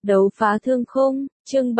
Đấu phá thương khung, chương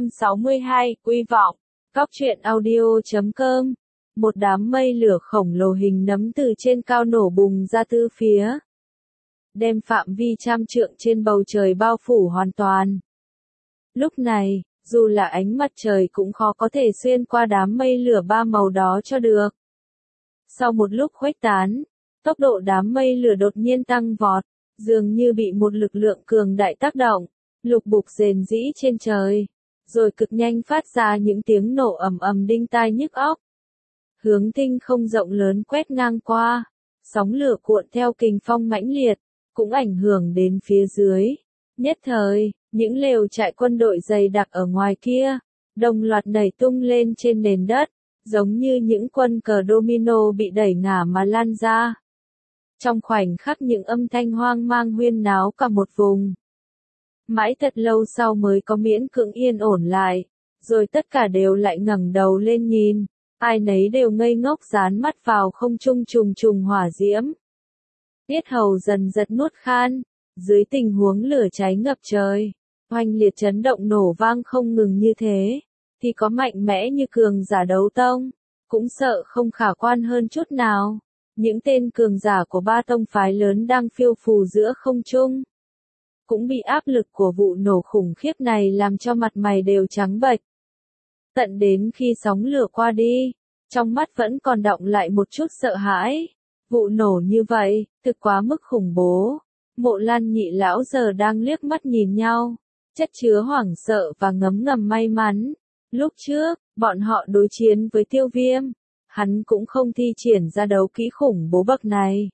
762, Quy vọng. Góc truyện audio.com. Một đám mây lửa khổng lồ hình nấm từ trên cao nổ bùng ra tứ phía, đem phạm vi trăm trượng trên bầu trời bao phủ hoàn toàn. Lúc này, dù là ánh mặt trời cũng khó có thể xuyên qua đám mây lửa ba màu đó cho được. Sau một lúc khuếch tán, tốc độ đám mây lửa đột nhiên tăng vọt, dường như bị một lực lượng cường đại tác động, lục bục rền rĩ trên trời, rồi cực nhanh phát ra những tiếng nổ ầm ầm đinh tai nhức óc. Hướng tinh không rộng lớn quét ngang qua, sóng lửa cuộn theo kình phong mãnh liệt, cũng ảnh hưởng đến phía dưới. Nhất thời, những lều trại quân đội dày đặc ở ngoài kia, đồng loạt nảy tung lên trên nền đất, giống như những quân cờ domino bị đẩy ngả mà lan ra. Trong khoảnh khắc những âm thanh hoang mang huyên náo cả một vùng. Mãi thật lâu sau mới có miễn cưỡng yên ổn lại, rồi tất cả đều lại ngẩng đầu lên nhìn, ai nấy đều ngây ngốc dán mắt vào không trung trùng trùng hỏa diễm. Tiết hầu dần giật nuốt khan, dưới tình huống lửa cháy ngập trời, oanh liệt chấn động nổ vang không ngừng như thế, thì có mạnh mẽ như cường giả đấu tông, cũng sợ không khả quan hơn chút nào. Những tên cường giả của ba tông phái lớn đang phiêu phù giữa không trung, cũng bị áp lực của vụ nổ khủng khiếp này làm cho mặt mày đều trắng bệch. Tận đến khi sóng lửa qua đi, trong mắt vẫn còn đọng lại một chút sợ hãi. Vụ nổ như vậy, thực quá mức khủng bố. Mộ Lan nhị lão giờ đang liếc mắt nhìn nhau, chất chứa hoảng sợ và ngấm ngầm may mắn. Lúc trước, bọn họ đối chiến với Tiêu Viêm, hắn cũng không thi triển ra đấu kỹ khủng bố bậc này.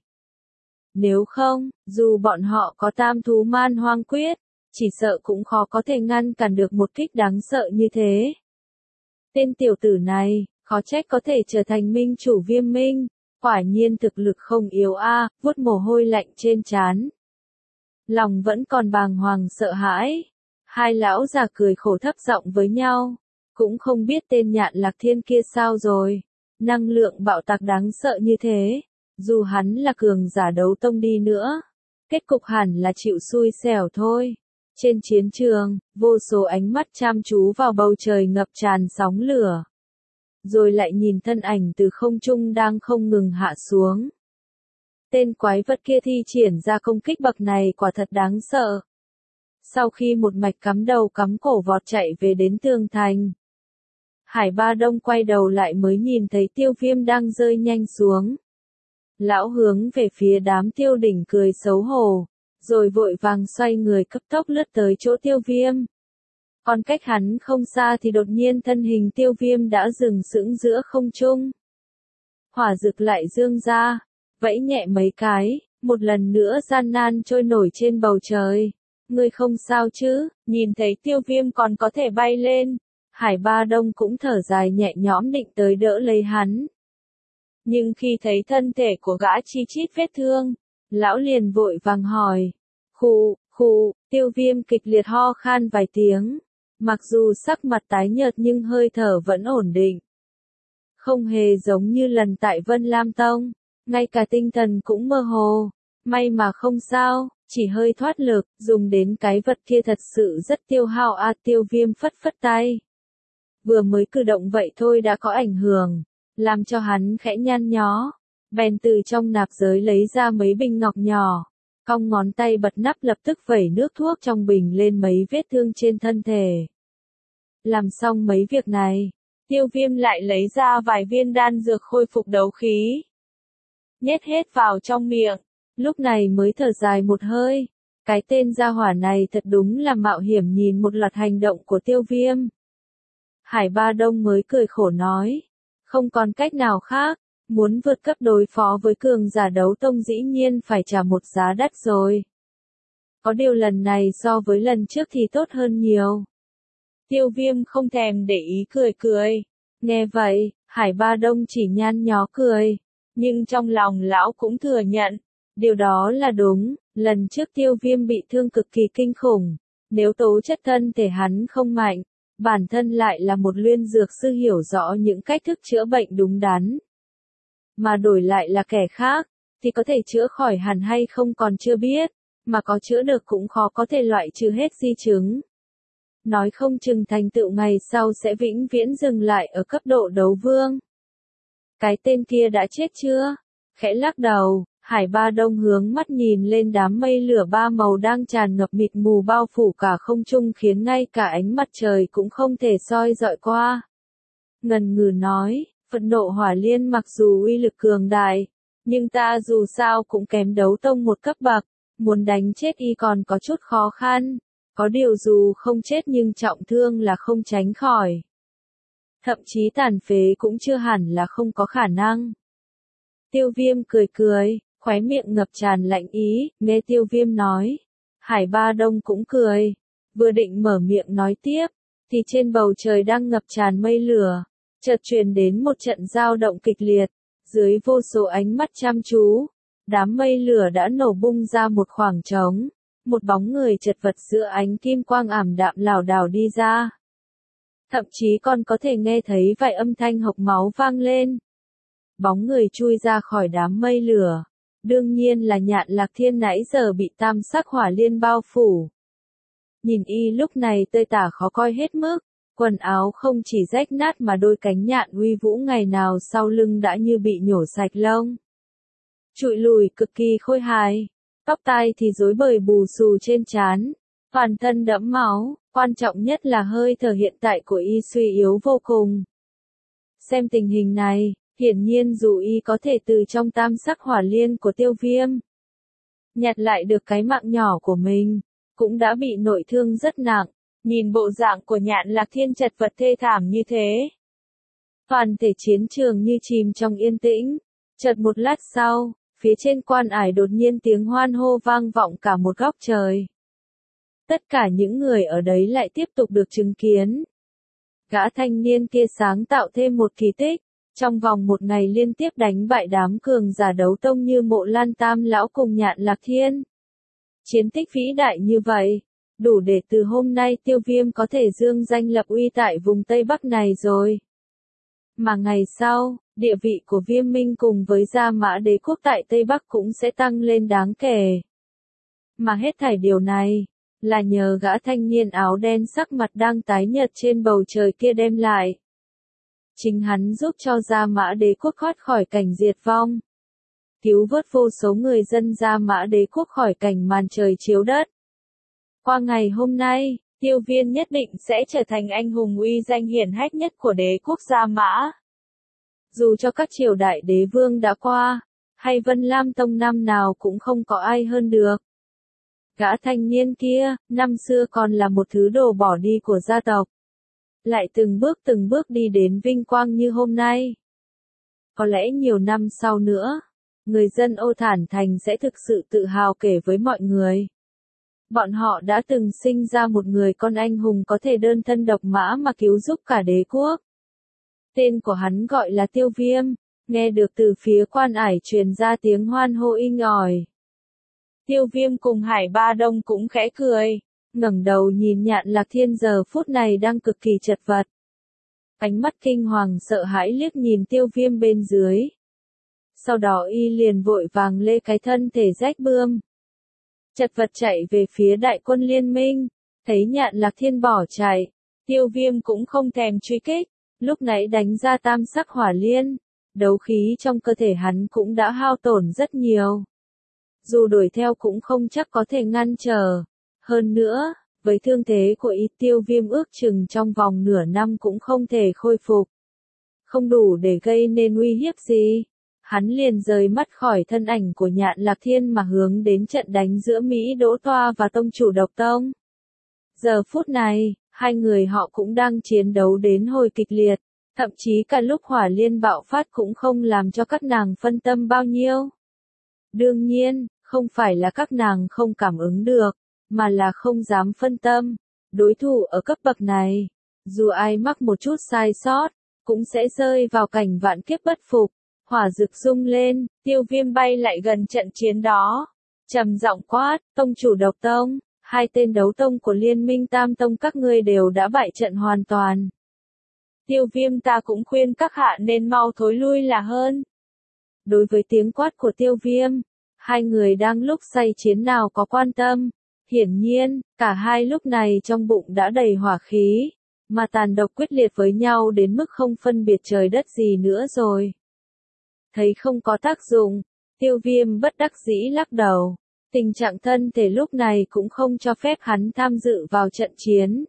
Nếu không, dù bọn họ có tam thú man hoang quyết, chỉ sợ cũng khó có thể ngăn cản được một kích đáng sợ như thế. Tên tiểu tử này, khó trách có thể trở thành minh chủ Viêm Minh, quả nhiên thực lực không yếu a, vuốt mồ hôi lạnh trên trán. Lòng vẫn còn bàng hoàng sợ hãi. Hai lão già cười khổ thấp giọng với nhau, cũng không biết tên Nhạn Lạc Thiên kia sao rồi, năng lượng bạo tạc đáng sợ như thế. Dù hắn là cường giả đấu tông đi nữa, kết cục hẳn là chịu xui xẻo thôi. Trên chiến trường, vô số ánh mắt chăm chú vào bầu trời ngập tràn sóng lửa. Rồi lại nhìn thân ảnh từ không trung đang không ngừng hạ xuống. Tên quái vật kia thi triển ra công kích bậc này quả thật đáng sợ. Sau khi một mạch cắm đầu cắm cổ vọt chạy về đến tường thành, Hải Ba Đông quay đầu lại mới nhìn thấy Tiêu Viêm đang rơi nhanh xuống. Lão hướng về phía đám Tiêu Đỉnh cười xấu hổ, rồi vội vàng xoay người cấp tốc lướt tới chỗ Tiêu Viêm. Còn cách hắn không xa thì đột nhiên thân hình Tiêu Viêm đã dừng sững giữa không trung. Hỏa dực lại dương ra, vẫy nhẹ mấy cái, một lần nữa gian nan trôi nổi trên bầu trời. Ngươi không sao chứ? Nhìn thấy Tiêu Viêm còn có thể bay lên, Hải Ba Đông cũng thở dài nhẹ nhõm định tới đỡ lấy hắn. Nhưng khi thấy thân thể của gã chi chít vết thương, lão liền vội vàng hỏi. Khụ, Tiêu Viêm kịch liệt ho khan vài tiếng. Mặc dù sắc mặt tái nhợt nhưng hơi thở vẫn ổn định. Không hề giống như lần tại Vân Lam Tông, ngay cả tinh thần cũng mơ hồ. May mà không sao, chỉ hơi thoát lực, dùng đến cái vật kia thật sự rất tiêu hao a. Tiêu Viêm phất phất tay. Vừa mới cử động vậy thôi đã có ảnh hưởng, làm cho hắn khẽ nhăn nhó. Bèn từ trong nạp giới lấy ra mấy bình ngọc nhỏ, cong ngón tay bật nắp lập tức vẩy nước thuốc trong bình lên mấy vết thương trên thân thể. Làm xong mấy việc này, Tiêu Viêm lại lấy ra vài viên đan dược khôi phục đấu khí, nhét hết vào trong miệng, lúc này mới thở dài một hơi. Cái tên gia hỏa này thật đúng là mạo hiểm nhìn một loạt hành động của Tiêu Viêm. Hải Ba Đông mới cười khổ nói, không còn cách nào khác, muốn vượt cấp đối phó với cường giả đấu tông dĩ nhiên phải trả một giá đắt rồi. Có điều lần này so với lần trước thì tốt hơn nhiều. Tiêu Viêm không thèm để ý cười. Nghe vậy, Hải Ba Đông chỉ nhăn nhó cười, nhưng trong lòng lão cũng thừa nhận, điều đó là đúng, lần trước Tiêu Viêm bị thương cực kỳ kinh khủng, nếu tố chất thân thể hắn không mạnh, bản thân lại là một luyện dược sư hiểu rõ những cách thức chữa bệnh đúng đắn. Mà đổi lại là kẻ khác, thì có thể chữa khỏi hẳn hay không còn chưa biết, mà có chữa được cũng khó có thể loại trừ hết di chứng. Nói không chừng thành tựu ngày sau sẽ vĩnh viễn dừng lại ở cấp độ đấu vương. Cái tên kia đã chết chưa? Khẽ lắc đầu, Hải Ba Đông hướng mắt nhìn lên đám mây lửa ba màu đang tràn ngập mịt mù bao phủ cả không trung khiến ngay cả ánh mặt trời cũng không thể soi rọi qua. Ngần ngừ nói, phẫn nộ hỏa liên mặc dù uy lực cường đại, nhưng ta dù sao cũng kém đấu tông một cấp bậc, muốn đánh chết y còn có chút khó khăn, có điều dù không chết nhưng trọng thương là không tránh khỏi. Thậm chí tàn phế cũng chưa hẳn là không có khả năng. Tiêu Viêm cười cười, khóe miệng ngập tràn lạnh ý, nghe Tiêu Viêm nói. Hải Ba Đông cũng cười, vừa định mở miệng nói tiếp, thì trên bầu trời đang ngập tràn mây lửa, chợt truyền đến một trận dao động kịch liệt, dưới vô số ánh mắt chăm chú, đám mây lửa đã nổ bung ra một khoảng trống, một bóng người chật vật giữa ánh kim quang ảm đạm lảo đảo đi ra. Thậm chí còn có thể nghe thấy vài âm thanh hộc máu vang lên. Bóng người chui ra khỏi đám mây lửa, đương nhiên là Nhạn Lạc Thiên nãy giờ bị tam sắc hỏa liên bao phủ. Nhìn y lúc này tơi tả khó coi hết mức, quần áo không chỉ rách nát mà đôi cánh nhạn uy vũ ngày nào sau lưng đã như bị nhổ sạch lông. Trụi lùi cực kỳ khôi hài, tóc tai thì rối bời bù xù trên trán, toàn thân đẫm máu, quan trọng nhất là hơi thở hiện tại của y suy yếu vô cùng. Xem tình hình này, hiển nhiên dù y có thể từ trong tam sắc hỏa liên của Tiêu Viêm nhặt lại được cái mạng nhỏ của mình, cũng đã bị nội thương rất nặng, nhìn bộ dạng của Nhạn Lạc Thiên chật vật thê thảm như thế. Toàn thể chiến trường như chìm trong yên tĩnh, chợt một lát sau, phía trên quan ải đột nhiên tiếng hoan hô vang vọng cả một góc trời. Tất cả những người ở đấy lại tiếp tục được chứng kiến. Gã thanh niên kia sáng tạo thêm một kỳ tích, trong vòng một ngày liên tiếp đánh bại đám cường giả đấu tông như Mộ Lan Tam Lão cùng Nhạn Lạc Thiên. Chiến tích vĩ đại như vậy, đủ để từ hôm nay Tiêu Viêm có thể dương danh lập uy tại vùng Tây Bắc này rồi. Mà ngày sau, địa vị của Viêm Minh cùng với Gia Mã Đế quốc tại Tây Bắc cũng sẽ tăng lên đáng kể. Mà hết thảy điều này, là nhờ gã thanh niên áo đen sắc mặt đang tái nhợt trên bầu trời kia đem lại. Chính hắn giúp cho Gia Mã Đế quốc thoát khỏi cảnh diệt vong, cứu vớt vô số người dân Gia Mã Đế quốc khỏi cảnh màn trời chiếu đất. Qua ngày hôm nay, Tiêu Viêm nhất định sẽ trở thành anh hùng uy danh hiển hách nhất của đế quốc Gia Mã. Dù cho các triều đại đế vương đã qua, hay Vân Lam Tông năm nào cũng không có ai hơn được. Gã thanh niên kia, năm xưa còn là một thứ đồ bỏ đi của gia tộc, lại từng bước đi đến vinh quang như hôm nay. Có lẽ nhiều năm sau nữa, người dân Ô Thản Thành sẽ thực sự tự hào kể với mọi người. Bọn họ đã từng sinh ra một người con anh hùng có thể đơn thân độc mã mà cứu giúp cả đế quốc. Tên của hắn gọi là Tiêu Viêm, nghe được từ phía quan ải truyền ra tiếng hoan hô inh ỏi. Tiêu Viêm cùng Hải Ba Đông cũng khẽ cười, ngẩng đầu nhìn Nhạn Lạc Thiên giờ phút này đang cực kỳ chật vật. Ánh mắt kinh hoàng sợ hãi liếc nhìn Tiêu Viêm bên dưới. Sau đó y liền vội vàng lê cái thân thể rách bươm, chật vật chạy về phía đại quân liên minh, thấy Nhạn Lạc Thiên bỏ chạy, Tiêu Viêm cũng không thèm truy kích, lúc nãy đánh ra tam sắc hỏa liên, đấu khí trong cơ thể hắn cũng đã hao tổn rất nhiều. Dù đuổi theo cũng không chắc có thể ngăn trở. Hơn nữa, với thương thế của y Tiêu Viêm ước chừng trong vòng nửa năm cũng không thể khôi phục. Không đủ để gây nên uy hiếp gì. Hắn liền rời mắt khỏi thân ảnh của Nhạn Lạc Thiên mà hướng đến trận đánh giữa Mỹ Đỗ Toa và tông chủ Độc Tông. Giờ phút này, hai người họ cũng đang chiến đấu đến hồi kịch liệt, thậm chí cả lúc hỏa liên bạo phát cũng không làm cho các nàng phân tâm bao nhiêu. Đương nhiên, không phải là các nàng không cảm ứng được, mà là không dám phân tâm. Đối thủ ở cấp bậc này, dù ai mắc một chút sai sót, cũng sẽ rơi vào cảnh vạn kiếp bất phục. Hỏa rực rung lên, Tiêu Viêm bay lại gần trận chiến đó, trầm giọng quát, tông chủ Độc Tông, hai tên đấu tông của liên minh Tam Tông các ngươi đều đã bại trận hoàn toàn. Tiêu Viêm ta cũng khuyên các hạ nên mau thối lui là hơn. Đối với tiếng quát của Tiêu Viêm, Hai người đang lúc say chiến nào có quan tâm. Hiển nhiên, cả hai lúc này trong bụng đã đầy hỏa khí, mà tàn độc quyết liệt với nhau đến mức không phân biệt trời đất gì nữa rồi. Thấy không có tác dụng, Tiêu Viêm bất đắc dĩ lắc đầu. Tình trạng thân thể lúc này cũng không cho phép hắn tham dự vào trận chiến.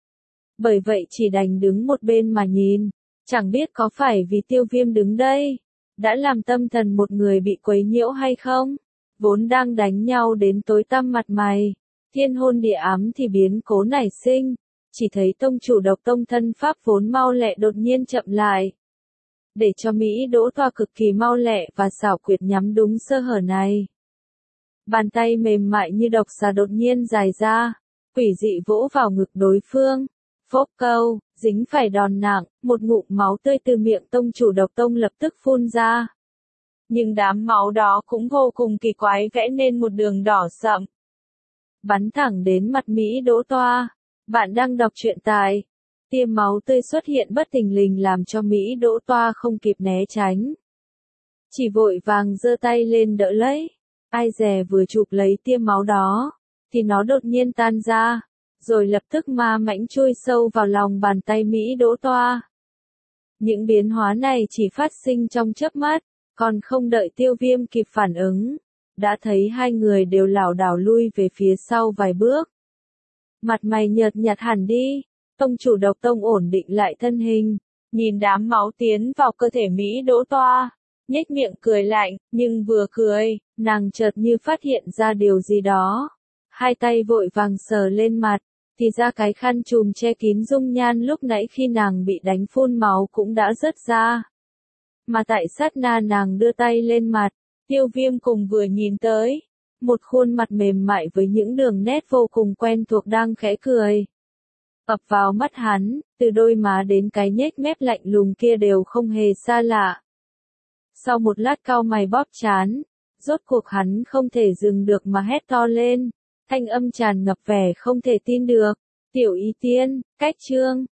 Bởi vậy chỉ đành đứng một bên mà nhìn, chẳng biết có phải vì Tiêu Viêm đứng đây, đã làm tâm thần một người bị quấy nhiễu hay không? Vốn đang đánh nhau đến tối tăm mặt mày, thiên hôn địa ám thì biến cố nảy sinh, chỉ thấy tông chủ Độc Tông thân pháp vốn mau lẹ đột nhiên chậm lại. Để cho Mỹ Đỗ Toa cực kỳ mau lẹ và xảo quyệt nhắm đúng sơ hở này. Bàn tay mềm mại như độc xà đột nhiên dài ra, quỷ dị vỗ vào ngực đối phương. Phốc câu, dính phải đòn nặng, một ngụm máu tươi từ miệng tông chủ Độc Tông lập tức phun ra. Nhưng đám máu đó cũng vô cùng kỳ quái vẽ nên một đường đỏ sậm. Bắn thẳng đến mặt Mỹ Đỗ Toa. Bạn đang đọc truyện tại. Tia máu tươi xuất hiện bất thình lình làm cho Mỹ Đỗ Toa không kịp né tránh. Chỉ vội vàng giơ tay lên đỡ lấy. Ai dè vừa chụp lấy tia máu đó, thì nó đột nhiên tan ra, rồi lập tức ma mãnh chui sâu vào lòng bàn tay Mỹ Đỗ Toa. Những biến hóa này chỉ phát sinh trong chớp mắt, còn không đợi Tiêu Viêm kịp phản ứng, đã thấy hai người đều lảo đảo lui về phía sau vài bước. Mặt mày nhợt nhạt hẳn đi, tông chủ Độc Tông ổn định lại thân hình, nhìn đám máu tiến vào cơ thể Mỹ Đỗ Toa, nhếch miệng cười lạnh, nhưng vừa cười, nàng chợt như phát hiện ra điều gì đó. Hai tay vội vàng sờ lên mặt, thì ra cái khăn trùm che kín dung nhan lúc nãy khi nàng bị đánh phun máu cũng đã rớt ra. Mà tại sát na nàng đưa tay lên mặt, Tiêu Viêm cùng vừa nhìn tới. Một khuôn mặt mềm mại với những đường nét vô cùng quen thuộc đang khẽ cười. Ập vào mắt hắn, từ đôi má đến cái nhếch mép lạnh lùng kia đều không hề xa lạ. Sau một lát cau mày bóp trán, rốt cuộc hắn không thể dừng được mà hét to lên. Thanh âm tràn ngập vẻ không thể tin được. Tiểu Y Tiên, cách chương.